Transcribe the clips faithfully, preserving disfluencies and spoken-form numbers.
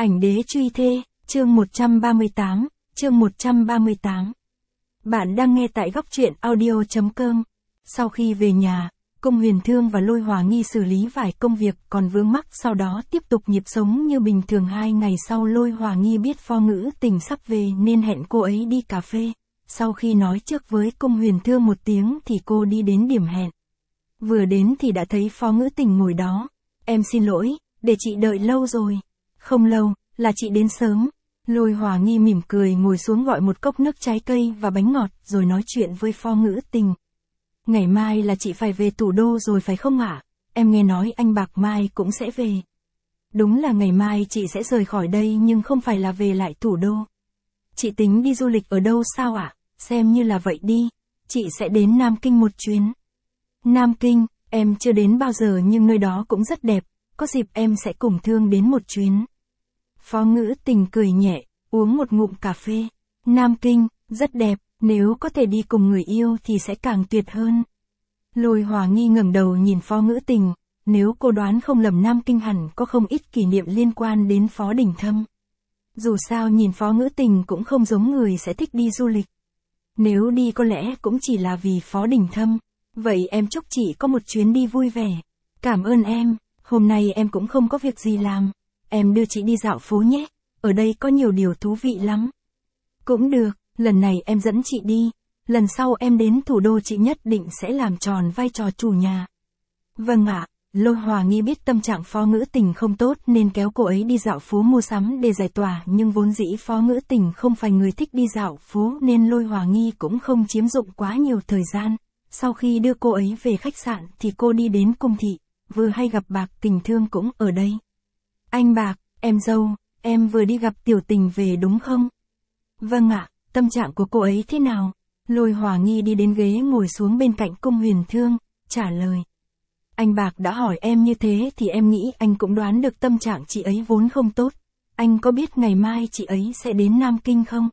Ảnh đế truy thê, chương một trăm ba mươi tám, chương một trăm ba mươi tám. Bạn đang nghe tại góc truyện audio chấm com. Sau khi về nhà, Cung Huyền Thương và Lôi Hòa Nghi xử lý vài công việc còn vướng mắc, sau đó tiếp tục nhịp sống như bình thường. Hai ngày sau, Lôi Hòa Nghi biết Phó Ngữ Tình sắp về nên hẹn cô ấy đi cà phê. Sau khi nói trước với Cung Huyền Thương một tiếng thì cô đi đến điểm hẹn. Vừa đến thì đã thấy Phó Ngữ Tình ngồi đó. Em xin lỗi, để chị đợi lâu rồi. Không lâu, là chị đến sớm. Lôi Hòa Nghi mỉm cười ngồi xuống gọi một cốc nước trái cây và bánh ngọt rồi nói chuyện với Phó Ngữ Tình. Ngày mai là chị phải về thủ đô rồi phải không ạ? Em nghe nói anh Bạc mai cũng sẽ về. Đúng là ngày mai chị sẽ rời khỏi đây nhưng không phải là về lại thủ đô. Chị tính đi du lịch ở đâu sao ạ? Xem như là vậy đi. Chị sẽ đến Nam Kinh một chuyến. Nam Kinh, em chưa đến bao giờ nhưng nơi đó cũng rất đẹp. Có dịp em sẽ cùng Thương đến một chuyến. Phó Ngữ Tình cười nhẹ, uống một ngụm cà phê. Nam Kinh, rất đẹp, nếu có thể đi cùng người yêu thì sẽ càng tuyệt hơn. Lôi Hòa Nghi ngẩng đầu nhìn Phó Ngữ Tình, nếu cô đoán không lầm Nam Kinh hẳn có không ít kỷ niệm liên quan đến Phó Đình Thâm. Dù sao nhìn Phó Ngữ Tình cũng không giống người sẽ thích đi du lịch. Nếu đi có lẽ cũng chỉ là vì Phó Đình Thâm. Vậy em chúc chị có một chuyến đi vui vẻ. Cảm ơn em, hôm nay em cũng không có việc gì làm. Em đưa chị đi dạo phố nhé, ở đây có nhiều điều thú vị lắm. Cũng được, lần này em dẫn chị đi, lần sau em đến thủ đô chị nhất định sẽ làm tròn vai trò chủ nhà. Vâng ạ, Lôi Hòa Nghi biết tâm trạng Phó Ngữ Tình không tốt nên kéo cô ấy đi dạo phố mua sắm để giải tỏa, nhưng vốn dĩ Phó Ngữ Tình không phải người thích đi dạo phố nên Lôi Hòa Nghi cũng không chiếm dụng quá nhiều thời gian. Sau khi đưa cô ấy về khách sạn thì cô đi đến cung thị, vừa hay gặp Bạc Kình Thương cũng ở đây. Anh Bạc, em dâu, em vừa đi gặp Tiểu Tình về đúng không? Vâng ạ, tâm trạng của cô ấy thế nào? Lôi Hòa Nghi đi đến ghế ngồi xuống bên cạnh Cung Huyền Thương, trả lời. Anh Bạc đã hỏi em như thế thì em nghĩ anh cũng đoán được tâm trạng chị ấy vốn không tốt. Anh có biết ngày mai chị ấy sẽ đến Nam Kinh không?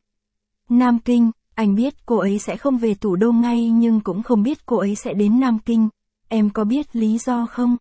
Nam Kinh, anh biết cô ấy sẽ không về thủ đô ngay nhưng cũng không biết cô ấy sẽ đến Nam Kinh. Em có biết lý do không?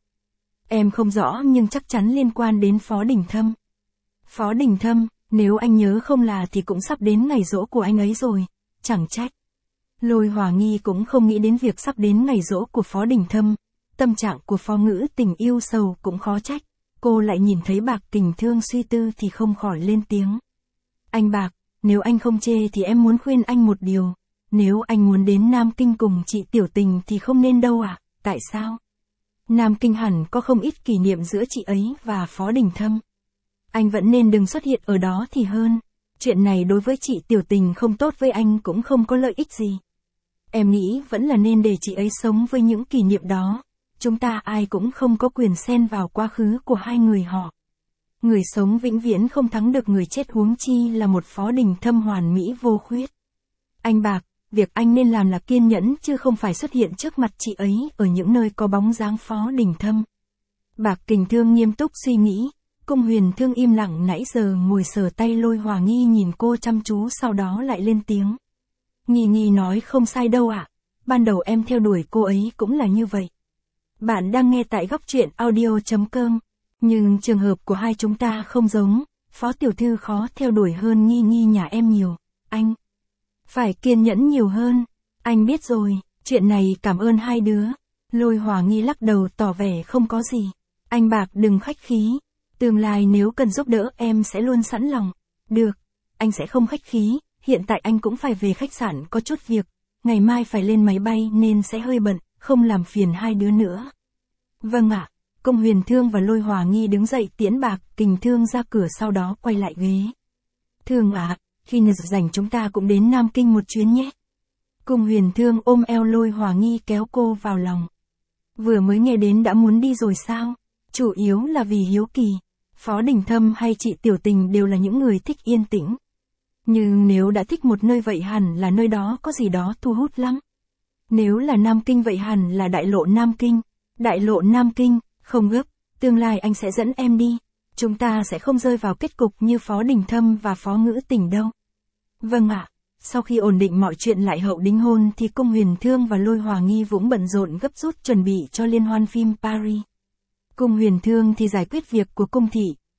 Em không rõ nhưng chắc chắn liên quan đến Phó Đình Thâm. Phó Đình Thâm, nếu anh nhớ không là thì cũng sắp đến ngày giỗ của anh ấy rồi, chẳng trách. Lôi Hòa Nghi cũng không nghĩ đến việc sắp đến ngày giỗ của Phó Đình Thâm. Tâm trạng của Phó Ngữ Tình yêu sầu cũng khó trách. Cô lại nhìn thấy Bạc Kình Thương suy tư thì không khỏi lên tiếng. Anh Bạc, nếu anh không chê thì em muốn khuyên anh một điều. Nếu anh muốn đến Nam Kinh cùng chị Tiểu Tình thì không nên đâu ạ, à? Tại sao? Nam Kinh hẳn có không ít kỷ niệm giữa chị ấy và Phó Đình Thâm. Anh vẫn nên đừng xuất hiện ở đó thì hơn. Chuyện này đối với chị Tiểu Tình không tốt với anh cũng không có lợi ích gì. Em nghĩ vẫn là nên để chị ấy sống với những kỷ niệm đó. Chúng ta ai cũng không có quyền xen vào quá khứ của hai người họ. Người sống vĩnh viễn không thắng được người chết, huống chi là một Phó Đình Thâm hoàn mỹ vô khuyết. Anh Bạc, việc anh nên làm là kiên nhẫn chứ không phải xuất hiện trước mặt chị ấy ở những nơi có bóng dáng Phó Đình Thâm. Bạc Kình Thương nghiêm túc suy nghĩ. Cung Huyền Thương im lặng nãy giờ ngồi sờ tay. Lôi Hòa Nghi nhìn cô chăm chú sau đó lại lên tiếng. Nghi Nghi nói không sai đâu ạ. À. Ban đầu em theo đuổi cô ấy cũng là như vậy. Bạn đang nghe tại góc truyện audio chấm com. Nhưng trường hợp của hai chúng ta không giống. Phó tiểu thư khó theo đuổi hơn Nghi Nghi nhà em nhiều. Anh phải kiên nhẫn nhiều hơn. Anh biết rồi, chuyện này cảm ơn hai đứa. Lôi Hòa Nghi lắc đầu tỏ vẻ không có gì. Anh Bạc đừng khách khí. Tương lai nếu cần giúp đỡ em sẽ luôn sẵn lòng. Được, anh sẽ không khách khí. Hiện tại anh cũng phải về khách sạn có chút việc. Ngày mai phải lên máy bay nên sẽ hơi bận, không làm phiền hai đứa nữa. Vâng ạ. Cung Huyền Thương và Lôi Hòa Nghi đứng dậy tiễn Bạc Kình Thương ra cửa, sau đó quay lại ghế. Thương ạ, à, khi nào rảnh chúng ta cũng đến Nam Kinh một chuyến nhé. Cung Huyền Thương ôm eo Lôi Hòa Nghi kéo cô vào lòng. Vừa mới nghe đến đã muốn đi rồi sao? Chủ yếu là vì hiếu kỳ. Phó Đình Thâm hay chị Tiểu Tình đều là những người thích yên tĩnh. Nhưng nếu đã thích một nơi vậy hẳn là nơi đó có gì đó thu hút lắm. Nếu là Nam Kinh vậy hẳn là đại lộ Nam Kinh. Đại lộ Nam Kinh, không gấp, tương lai anh sẽ dẫn em đi. Chúng ta sẽ không rơi vào kết cục như Phó Đình Thâm và Phó Ngữ Tình đâu. Vâng ạ. Sau khi ổn định mọi chuyện lại hậu đính hôn thì Cung Huyền Thương và Lôi Hòa Nghi vũng bận rộn gấp rút chuẩn bị cho liên hoan phim Paris. Cung Huyền Thương thì giải quyết việc của cung thị,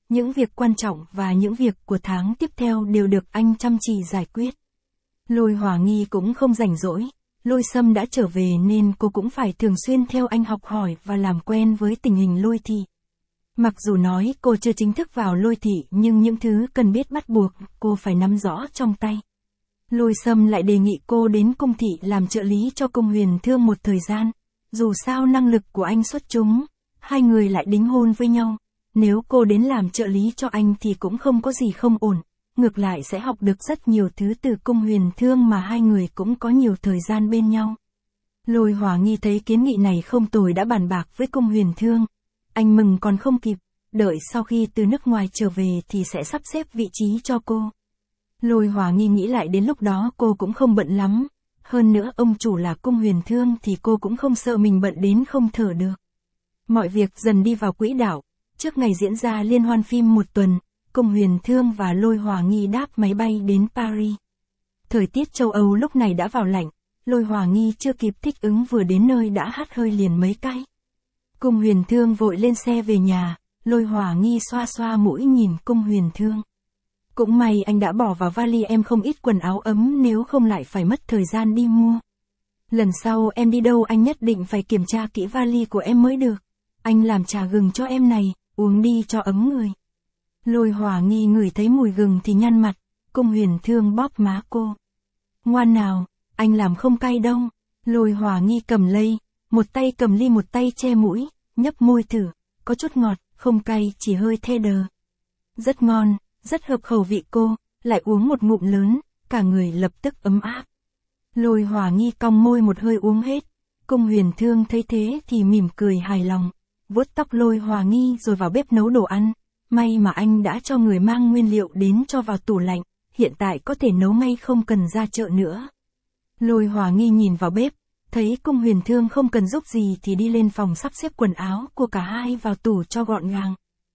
Những việc quan trọng và những việc của tháng tiếp theo đều được anh chăm chỉ giải quyết. Lôi Hòa Nghi cũng không rảnh rỗi, Lôi Sâm đã trở về nên cô cũng phải thường xuyên theo anh học hỏi và làm quen với tình hình Lôi thị. Mặc dù nói cô chưa chính thức vào Lôi thị nhưng những thứ cần biết bắt buộc cô phải nắm rõ trong tay. Lôi Sâm lại đề nghị cô đến cung thị làm trợ lý cho Cung Huyền Thương một thời gian. Dù sao năng lực của anh xuất chúng, hai người lại đính hôn với nhau. Nếu cô đến làm trợ lý cho anh thì cũng không có gì không ổn, ngược lại sẽ học được rất nhiều thứ từ Cung Huyền Thương mà hai người cũng có nhiều thời gian bên nhau. Lôi Hòa Nghi thấy kiến nghị này không tồi đã bàn bạc với Cung Huyền Thương. Anh mừng còn không kịp, đợi sau khi từ nước ngoài trở về thì sẽ sắp xếp vị trí cho cô. Lôi Hòa Nghi nghĩ lại đến lúc đó cô cũng không bận lắm, hơn nữa ông chủ là Cung Huyền Thương thì cô cũng không sợ mình bận đến không thở được. Mọi việc dần đi vào quỹ đạo. Trước ngày diễn ra liên hoan phim một tuần, Cung Huyền Thương và Lôi Hòa Nghi đáp máy bay đến Paris. Thời tiết châu Âu lúc này đã vào lạnh, Lôi Hòa Nghi chưa kịp thích ứng vừa đến nơi đã hắt hơi liền mấy cái. Cung Huyền Thương vội lên xe về nhà, Lôi Hòa Nghi xoa xoa mũi nhìn Cung Huyền Thương. Cũng may anh đã bỏ vào vali em không ít quần áo ấm nếu không lại phải mất thời gian đi mua. Lần sau em đi đâu anh nhất định phải kiểm tra kỹ vali của em mới được. Anh làm trà gừng cho em này, uống đi cho ấm người. Lôi Hòa Nghi ngửi thấy mùi gừng thì nhăn mặt, Cung Huyền Thương bóp má cô. Ngoan nào, anh làm không cay đâu. Lôi Hòa Nghi cầm lây, một tay cầm ly một tay che mũi, nhấp môi thử, có chút ngọt, không cay chỉ hơi thê đờ. Rất ngon, rất hợp khẩu vị cô, lại uống một ngụm lớn, cả người lập tức ấm áp. Lôi Hòa Nghi cong môi một hơi uống hết, Cung Huyền Thương thấy thế thì mỉm cười hài lòng, vuốt tóc Lôi Hòa Nghi rồi vào bếp nấu đồ ăn. May mà anh đã cho người mang nguyên liệu đến cho vào tủ lạnh, hiện tại có thể nấu ngay không cần ra chợ nữa. Lôi Hòa Nghi nhìn vào bếp, thấy Cung Huyền Thương không cần giúp gì thì đi lên phòng sắp xếp quần áo của cả hai vào tủ cho gọn gàng.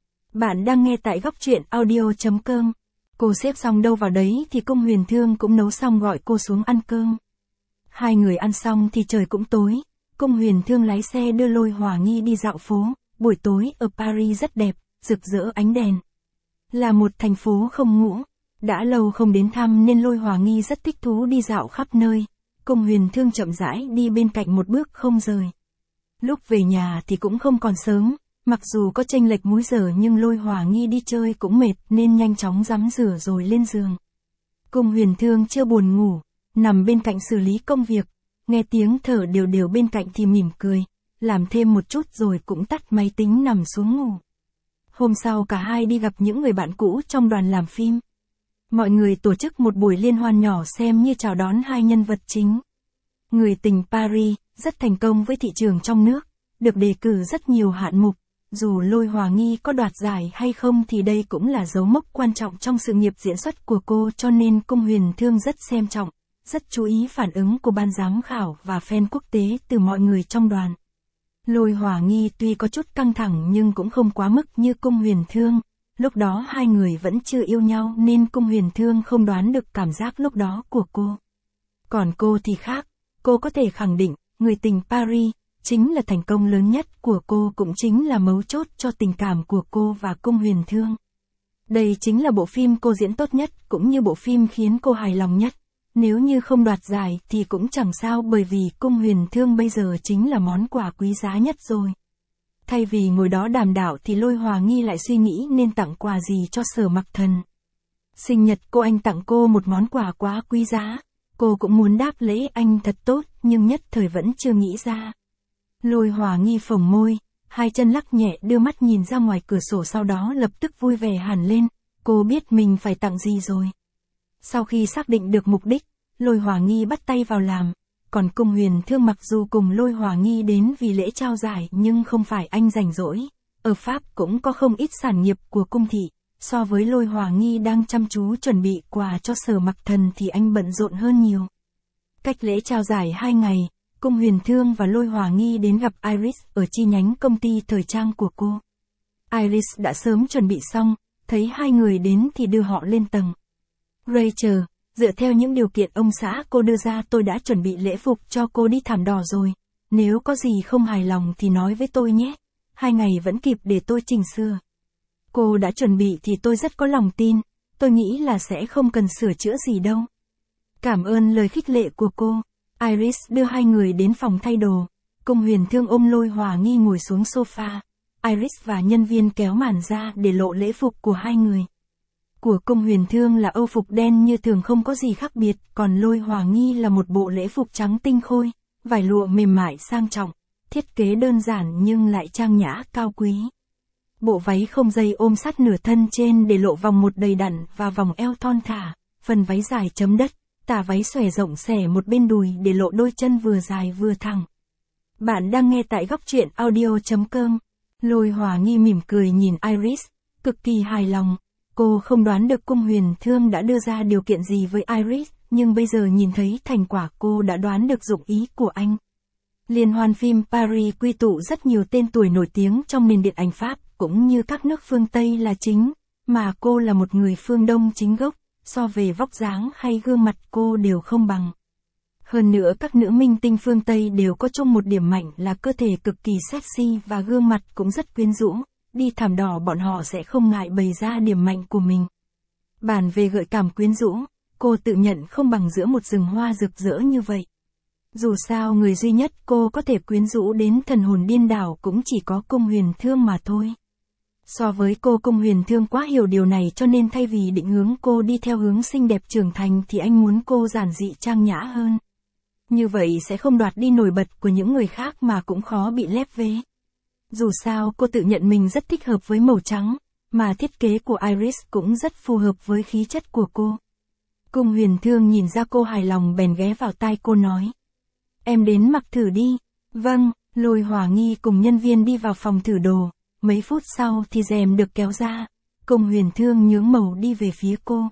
Bạn đang nghe tại góc truyện audio chấm com. Cô xếp xong đâu vào đấy thì Cung Huyền Thương cũng nấu xong gọi cô xuống ăn cơm. Hai người ăn xong thì trời cũng tối, Cung Huyền Thương lái xe đưa Lôi Hòa Nghi đi dạo phố, buổi tối ở Paris rất đẹp, rực rỡ ánh đèn. Là một thành phố không ngủ, đã lâu không đến thăm nên Lôi Hòa Nghi rất thích thú đi dạo khắp nơi, Cung Huyền Thương chậm rãi đi bên cạnh một bước không rời. Lúc về nhà thì cũng không còn sớm, mặc dù có chênh lệch múi giờ nhưng Lôi Hòa Nghi đi chơi cũng mệt nên nhanh chóng tắm rửa rồi lên giường. Cung Huyền Thương chưa buồn ngủ, nằm bên cạnh xử lý công việc, nghe tiếng thở đều đều bên cạnh thì mỉm cười, làm thêm một chút rồi cũng tắt máy tính nằm xuống ngủ. Hôm sau cả hai đi gặp những người bạn cũ trong đoàn làm phim. Mọi người tổ chức một buổi liên hoan nhỏ xem như chào đón hai nhân vật chính. Người tình Paris, rất thành công với thị trường trong nước, được đề cử rất nhiều hạng mục. Dù Lôi Hòa Nghi có đoạt giải hay không thì đây cũng là dấu mốc quan trọng trong sự nghiệp diễn xuất của cô cho nên Cung Huyền Thương rất xem trọng, rất chú ý phản ứng của ban giám khảo và fan quốc tế từ mọi người trong đoàn. Lôi Hòa Nghi tuy có chút căng thẳng nhưng cũng không quá mức như Cung Huyền Thương, lúc đó hai người vẫn chưa yêu nhau nên Cung Huyền Thương không đoán được cảm giác lúc đó của cô. Còn cô thì khác, cô có thể khẳng định, người tình Paris, chính là thành công lớn nhất của cô cũng chính là mấu chốt cho tình cảm của cô và Cung Huyền Thương. Đây chính là bộ phim cô diễn tốt nhất cũng như bộ phim khiến cô hài lòng nhất. Nếu như không đoạt giải thì cũng chẳng sao bởi vì Cung Huyền Thương bây giờ chính là món quà quý giá nhất rồi. Thay vì ngồi đó đàm đạo thì Lôi Hòa Nghi lại suy nghĩ nên tặng quà gì cho Sở Mặc Thần. Sinh nhật cô anh tặng cô một món quà quá quý giá. Cô cũng muốn đáp lễ anh thật tốt nhưng nhất thời vẫn chưa nghĩ ra. Lôi Hòa Nghi phồng môi, hai chân lắc nhẹ đưa mắt nhìn ra ngoài cửa sổ sau đó lập tức vui vẻ hẳn lên. Cô biết mình phải tặng gì rồi. Sau khi xác định được mục đích, Lôi Hòa Nghi bắt tay vào làm. Còn Cung Huyền Thương mặc dù cùng Lôi Hòa Nghi đến vì lễ trao giải nhưng không phải anh rảnh rỗi. Ở Pháp cũng có không ít sản nghiệp của cung thị. So với Lôi Hòa Nghi đang chăm chú chuẩn bị quà cho Sở Mặc Thần thì anh bận rộn hơn nhiều. Cách lễ trao giải hai ngày, Cung Huyền Thương và Lôi Hòa Nghi đến gặp Iris ở chi nhánh công ty thời trang của cô. Iris đã sớm chuẩn bị xong, thấy hai người đến thì đưa họ lên tầng. Rachel, dựa theo những điều kiện ông xã cô đưa ra tôi đã chuẩn bị lễ phục cho cô đi thảm đỏ rồi. Nếu có gì không hài lòng thì nói với tôi nhé. Hai ngày vẫn kịp để tôi chỉnh sửa. Cô đã chuẩn bị thì tôi rất có lòng tin, tôi nghĩ là sẽ không cần sửa chữa gì đâu. Cảm ơn lời khích lệ của cô. Iris đưa hai người đến phòng thay đồ. Cung Huyền Thương ôm Lôi Hòa Nghi ngồi xuống sofa. Iris và nhân viên kéo màn ra để lộ lễ phục của hai người. Của Cung Huyền Thương là âu phục đen như thường không có gì khác biệt, còn Lôi Hòa Nghi là một bộ lễ phục trắng tinh khôi, vải lụa mềm mại sang trọng, thiết kế đơn giản nhưng lại trang nhã cao quý. Bộ váy không dây ôm sát nửa thân trên để lộ vòng một đầy đặn và vòng eo thon thả, phần váy dài chấm đất, tà váy xòe rộng xẻ một bên đùi để lộ đôi chân vừa dài vừa thẳng. Bạn đang nghe tại góc truyện audio chấm com. Lôi Hòa Nghi mỉm cười nhìn Iris, cực kỳ hài lòng. Cô không đoán được Cung Huyền Thương đã đưa ra điều kiện gì với Iris, nhưng bây giờ nhìn thấy thành quả cô đã đoán được dụng ý của anh. Liên hoan phim Paris quy tụ rất nhiều tên tuổi nổi tiếng trong nền điện ảnh Pháp, cũng như các nước phương Tây là chính, mà cô là một người phương Đông chính gốc, so về vóc dáng hay gương mặt cô đều không bằng. Hơn nữa các nữ minh tinh phương Tây đều có chung một điểm mạnh là cơ thể cực kỳ sexy và gương mặt cũng rất quyến rũ, đi thảm đỏ bọn họ sẽ không ngại bày ra điểm mạnh của mình. Bàn về gợi cảm quyến rũ, cô tự nhận không bằng giữa một rừng hoa rực rỡ như vậy. Dù sao người duy nhất cô có thể quyến rũ đến thần hồn điên đảo cũng chỉ có Cung Huyền Thương mà thôi. So với cô, Cung Huyền Thương quá hiểu điều này cho nên thay vì định hướng cô đi theo hướng xinh đẹp trưởng thành thì anh muốn cô giản dị trang nhã hơn. Như vậy sẽ không đoạt đi nổi bật của những người khác mà cũng khó bị lép vế. Dù sao cô tự nhận mình rất thích hợp với màu trắng, mà thiết kế của Iris cũng rất phù hợp với khí chất của cô. Cung Huyền Thương nhìn ra cô hài lòng bèn ghé vào tai cô nói. Em đến mặc thử đi. Vâng, Lôi Hòa Nghi cùng nhân viên đi vào phòng thử đồ. Mấy phút sau thì rèm được kéo ra. Cung Huyền Thương nhướng màu đi về phía cô.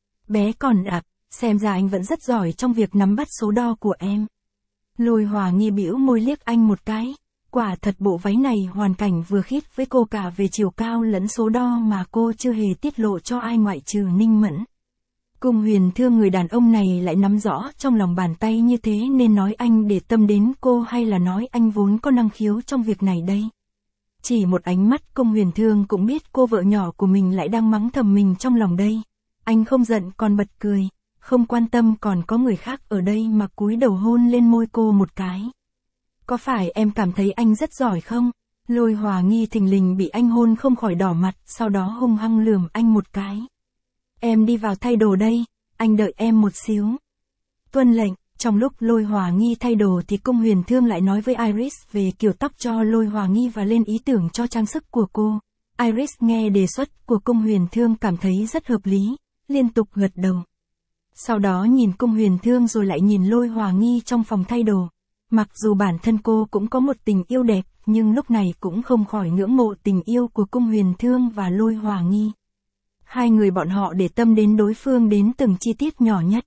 Bé còn ạ, xem ra anh vẫn rất giỏi trong việc nắm bắt số đo của em. Lôi Hòa Nghi bĩu môi liếc anh một cái. Quả thật bộ váy này hoàn cảnh vừa khít với cô cả về chiều cao lẫn số đo mà cô chưa hề tiết lộ cho ai ngoại trừ Ninh Mẫn. Cung Huyền Thương người đàn ông này lại nắm rõ trong lòng bàn tay như thế nên nói anh để tâm đến cô hay là nói anh vốn có năng khiếu trong việc này đây. Chỉ một ánh mắt Cung Huyền Thương cũng biết cô vợ nhỏ của mình lại đang mắng thầm mình trong lòng đây. Anh không giận còn bật cười, không quan tâm còn có người khác ở đây mà cúi đầu hôn lên môi cô một cái. Có phải em cảm thấy anh rất giỏi không? Lôi Hòa Nghi thình lình bị anh hôn không khỏi đỏ mặt, sau đó hung hăng lườm anh một cái. Em đi vào thay đồ đây, anh đợi em một xíu. Tuân lệnh. Trong lúc Lôi Hòa Nghi thay đồ thì Cung Huyền Thương lại nói với Iris về kiểu tóc cho Lôi Hòa Nghi và lên ý tưởng cho trang sức của cô. Iris nghe đề xuất của Cung Huyền Thương cảm thấy rất hợp lý, liên tục gật đầu. Sau đó nhìn Cung Huyền Thương rồi lại nhìn Lôi Hòa Nghi trong phòng thay đồ. Mặc dù bản thân cô cũng có một tình yêu đẹp, nhưng lúc này cũng không khỏi ngưỡng mộ tình yêu của Cung Huyền Thương và Lôi Hòa Nghi. Hai người bọn họ để tâm đến đối phương đến từng chi tiết nhỏ nhất.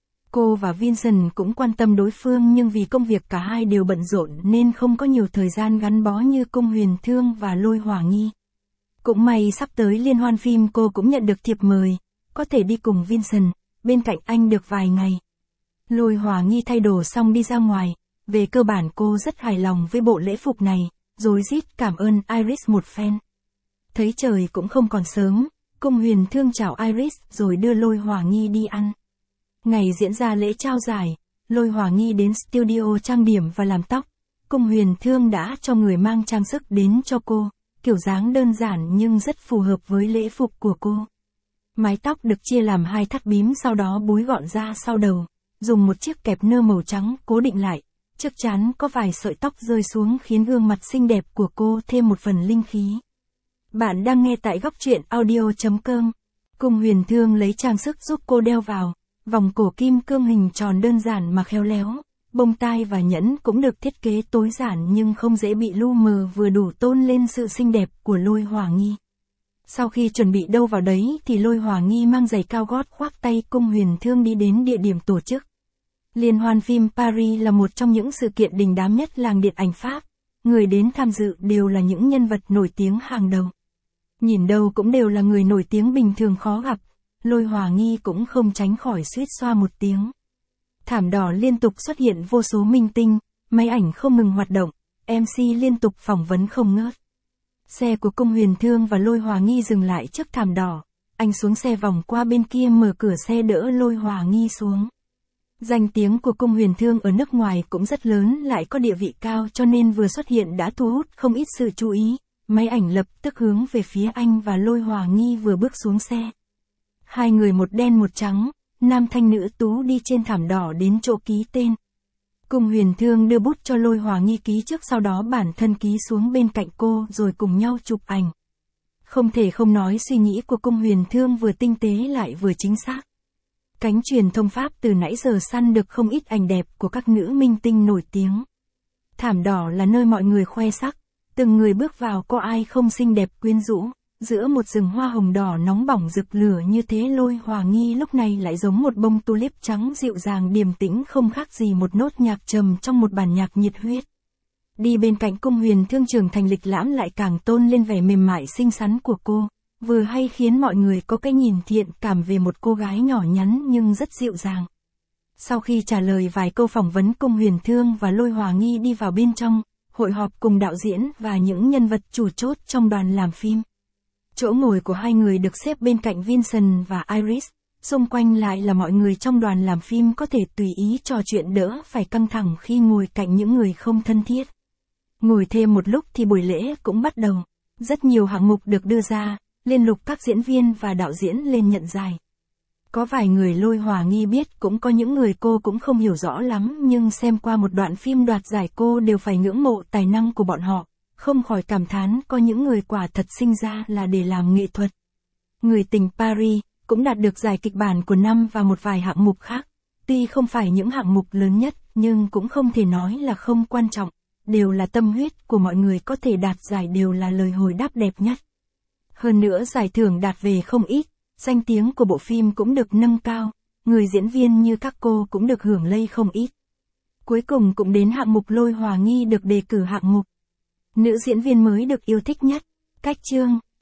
Cô và Vincent cũng quan tâm đối phương nhưng vì công việc cả hai đều bận rộn nên không có nhiều thời gian gắn bó như Cung Huyền Thương và Lôi Hòa Nghi. Cũng may sắp tới liên hoan phim cô cũng nhận được thiệp mời, có thể đi cùng Vincent, bên cạnh anh được vài ngày. Lôi Hòa Nghi thay đồ xong đi ra ngoài, về cơ bản cô rất hài lòng với bộ lễ phục này, rối rít cảm ơn Iris một phen. Thấy trời cũng không còn sớm, Cung Huyền Thương chào Iris rồi đưa Lôi Hòa Nghi đi ăn. Ngày diễn ra lễ trao giải, Lôi Hòa Nghi đến studio trang điểm và làm tóc. Cung Huyền Thương đã cho người mang trang sức đến cho cô, kiểu dáng đơn giản nhưng rất phù hợp với lễ phục của cô. Mái tóc được chia làm hai thắt bím sau đó búi gọn ra sau đầu, dùng một chiếc kẹp nơ màu trắng cố định lại. Trước trán có vài sợi tóc rơi xuống khiến gương mặt xinh đẹp của cô thêm một phần linh khí. Bạn đang nghe tại góc truyện audio chấm com. Cung Huyền Thương lấy trang sức giúp cô đeo vào. Vòng cổ kim cương hình tròn đơn giản mà khéo léo, bông tai và nhẫn cũng được thiết kế tối giản nhưng không dễ bị lu mờ vừa đủ tôn lên sự xinh đẹp của Lôi Hòa Nghi. Sau khi chuẩn bị đâu vào đấy thì Lôi Hòa Nghi mang giày cao gót khoác tay Cung Huyền Thương đi đến địa điểm tổ chức. Liên hoan phim Paris là một trong những sự kiện đình đám nhất làng điện ảnh Pháp, người đến tham dự đều là những nhân vật nổi tiếng hàng đầu. Nhìn đâu cũng đều là người nổi tiếng bình thường khó gặp. Lôi Hòa Nghi cũng không tránh khỏi suýt xoa một tiếng. Thảm đỏ liên tục xuất hiện vô số minh tinh, máy ảnh không ngừng hoạt động, em xê liên tục phỏng vấn không ngớt. Xe của Cung Huyền Thương và Lôi Hòa Nghi dừng lại trước thảm đỏ. Anh xuống xe vòng qua bên kia mở cửa xe đỡ Lôi Hòa Nghi xuống. Danh tiếng của Cung Huyền Thương ở nước ngoài cũng rất lớn, lại có địa vị cao, cho nên vừa xuất hiện đã thu hút không ít sự chú ý. Máy ảnh lập tức hướng về phía anh và Lôi Hòa Nghi vừa bước xuống xe. Hai người một đen một trắng, nam thanh nữ tú đi trên thảm đỏ đến chỗ ký tên. Cung Huyền Thương đưa bút cho Lôi Hòa Nghi ký trước, sau đó bản thân ký xuống bên cạnh cô rồi cùng nhau chụp ảnh. Không thể không nói suy nghĩ của Cung Huyền Thương vừa tinh tế lại vừa chính xác. Cánh truyền thông Pháp từ nãy giờ săn được không ít ảnh đẹp của các nữ minh tinh nổi tiếng. Thảm đỏ là nơi mọi người khoe sắc, từng người bước vào có ai không xinh đẹp quyến rũ. Giữa một rừng hoa hồng đỏ nóng bỏng rực lửa như thế, Lôi Hòa Nghi lúc này lại giống một bông tulip trắng dịu dàng điềm tĩnh, không khác gì một nốt nhạc trầm trong một bản nhạc nhiệt huyết. Đi bên cạnh Cung Huyền Thương trưởng thành lịch lãm lại càng tôn lên vẻ mềm mại xinh xắn của cô, vừa hay khiến mọi người có cái nhìn thiện cảm về một cô gái nhỏ nhắn nhưng rất dịu dàng. Sau khi trả lời vài câu phỏng vấn, Cung Huyền Thương và Lôi Hòa Nghi đi vào bên trong, hội họp cùng đạo diễn và những nhân vật chủ chốt trong đoàn làm phim. Chỗ ngồi của hai người được xếp bên cạnh Vincent và Iris, xung quanh lại là mọi người trong đoàn làm phim có thể tùy ý trò chuyện đỡ phải căng thẳng khi ngồi cạnh những người không thân thiết. Ngồi thêm một lúc thì buổi lễ cũng bắt đầu. Rất nhiều hạng mục được đưa ra, lên lục các diễn viên và đạo diễn lên nhận giải. Có vài người Lôi Hòa Nghi biết, cũng có những người cô cũng không hiểu rõ lắm, nhưng xem qua một đoạn phim đoạt giải cô đều phải ngưỡng mộ tài năng của bọn họ. Không khỏi cảm thán có những người quả thật sinh ra là để làm nghệ thuật. Người tình Paris cũng đạt được giải kịch bản của năm và một vài hạng mục khác. Tuy không phải những hạng mục lớn nhất, nhưng cũng không thể nói là không quan trọng. Đều là tâm huyết của mọi người, có thể đạt giải đều là lời hồi đáp đẹp nhất. Hơn nữa giải thưởng đạt về không ít, danh tiếng của bộ phim cũng được nâng cao. Người diễn viên như các cô cũng được hưởng lây không ít. Cuối cùng cũng đến hạng mục Lôi Hòa Nghi được đề cử hạng mục nữ diễn viên mới được yêu thích nhất. Cách chương